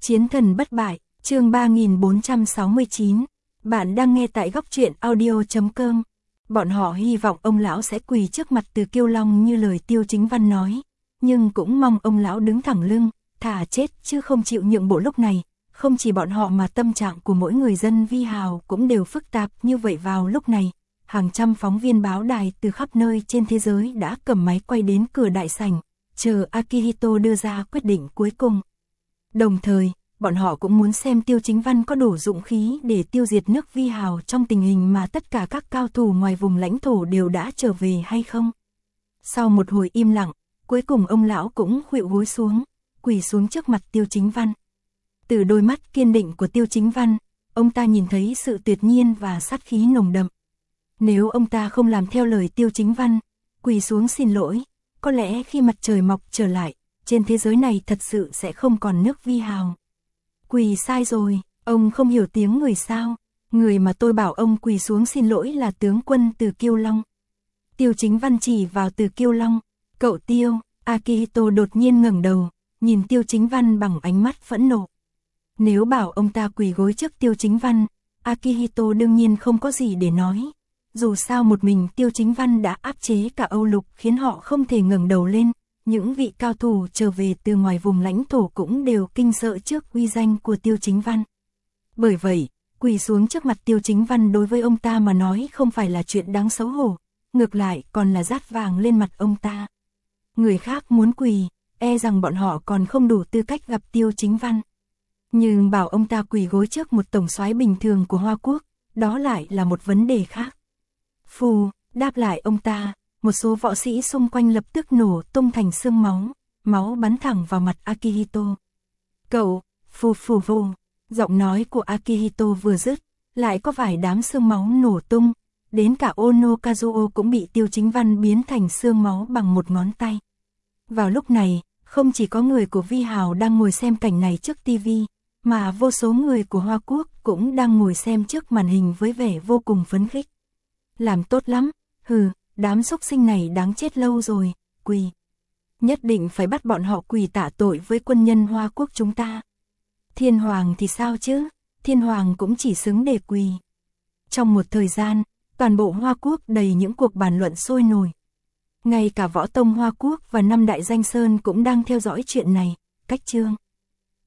Chiến thần bất bại, chương 3469. Bạn đang nghe tại góc truyện audio.com. Bọn họ hy vọng ông lão sẽ quỳ trước mặt Từ Kiêu Long như lời Tiêu Chính Văn nói, nhưng cũng mong ông lão đứng thẳng lưng, thà chết chứ không chịu nhượng bộ lúc này. Không chỉ bọn họ mà tâm trạng của mỗi người dân Vi Hào cũng đều phức tạp như vậy vào lúc này. Hàng trăm phóng viên báo đài từ khắp nơi trên thế giới đã cầm máy quay đến cửa đại sảnh, chờ Akihito đưa ra quyết định cuối cùng. Đồng thời, bọn họ cũng muốn xem Tiêu Chính Văn có đủ dũng khí để tiêu diệt nước Vi Hào trong tình hình mà tất cả các cao thủ ngoài vùng lãnh thổ đều đã trở về hay không. Sau một hồi im lặng, cuối cùng ông lão cũng khuỵu gối xuống, quỳ xuống trước mặt Tiêu Chính Văn. Từ đôi mắt kiên định của Tiêu Chính Văn, ông ta nhìn thấy sự tuyệt nhiên và sát khí nồng đậm. Nếu ông ta không làm theo lời Tiêu Chính Văn, quỳ xuống xin lỗi, có lẽ khi mặt trời mọc trở lại, trên thế giới này thật sự sẽ không còn nước Vi Hào. Quỳ sai rồi, ông không hiểu tiếng người sao? Người mà tôi bảo ông quỳ xuống xin lỗi là tướng quân Từ Kiêu Long. Tiêu Chính Văn chỉ vào Từ Kiêu Long. Cậu Tiêu, Akihito đột nhiên ngẩng đầu, nhìn Tiêu Chính Văn bằng ánh mắt phẫn nộ. Nếu bảo ông ta quỳ gối trước Tiêu Chính Văn, Akihito đương nhiên không có gì để nói. Dù sao một mình Tiêu Chính Văn đã áp chế cả Âu Lục khiến họ không thể ngẩng đầu lên. Những vị cao thủ trở về từ ngoài vùng lãnh thổ cũng đều kinh sợ trước uy danh của Tiêu Chính Văn. Bởi vậy, quỳ xuống trước mặt Tiêu Chính Văn đối với ông ta mà nói không phải là chuyện đáng xấu hổ, ngược lại còn là dát vàng lên mặt ông ta. Người khác muốn quỳ, e rằng bọn họ còn không đủ tư cách gặp Tiêu Chính Văn. Nhưng bảo ông ta quỳ gối trước một tổng soái bình thường của Hoa Quốc, đó lại là một vấn đề khác. Phù, đáp lại ông ta, một số võ sĩ xung quanh lập tức nổ tung thành xương máu, máu bắn thẳng vào mặt Akihito. Cậu, phù, giọng nói của Akihito vừa dứt, lại có vài đám xương máu nổ tung, đến cả Ono Kazuo cũng bị Tiêu Chính Văn biến thành xương máu bằng một ngón tay. Vào lúc này, không chỉ có người của Vi Hào đang ngồi xem cảnh này trước TV, mà vô số người của Hoa Quốc cũng đang ngồi xem trước màn hình với vẻ vô cùng phấn khích. Làm tốt lắm, đám xúc sinh này đáng chết lâu rồi, quỳ. Nhất định phải bắt bọn họ quỳ tạ tội với quân nhân Hoa Quốc chúng ta. Thiên Hoàng thì sao chứ, Thiên Hoàng cũng chỉ xứng để quỳ. Trong một thời gian, toàn bộ Hoa Quốc đầy những cuộc bàn luận sôi nổi. Ngay cả Võ Tông Hoa Quốc và 5 đại danh sơn cũng đang theo dõi chuyện này, cách chương.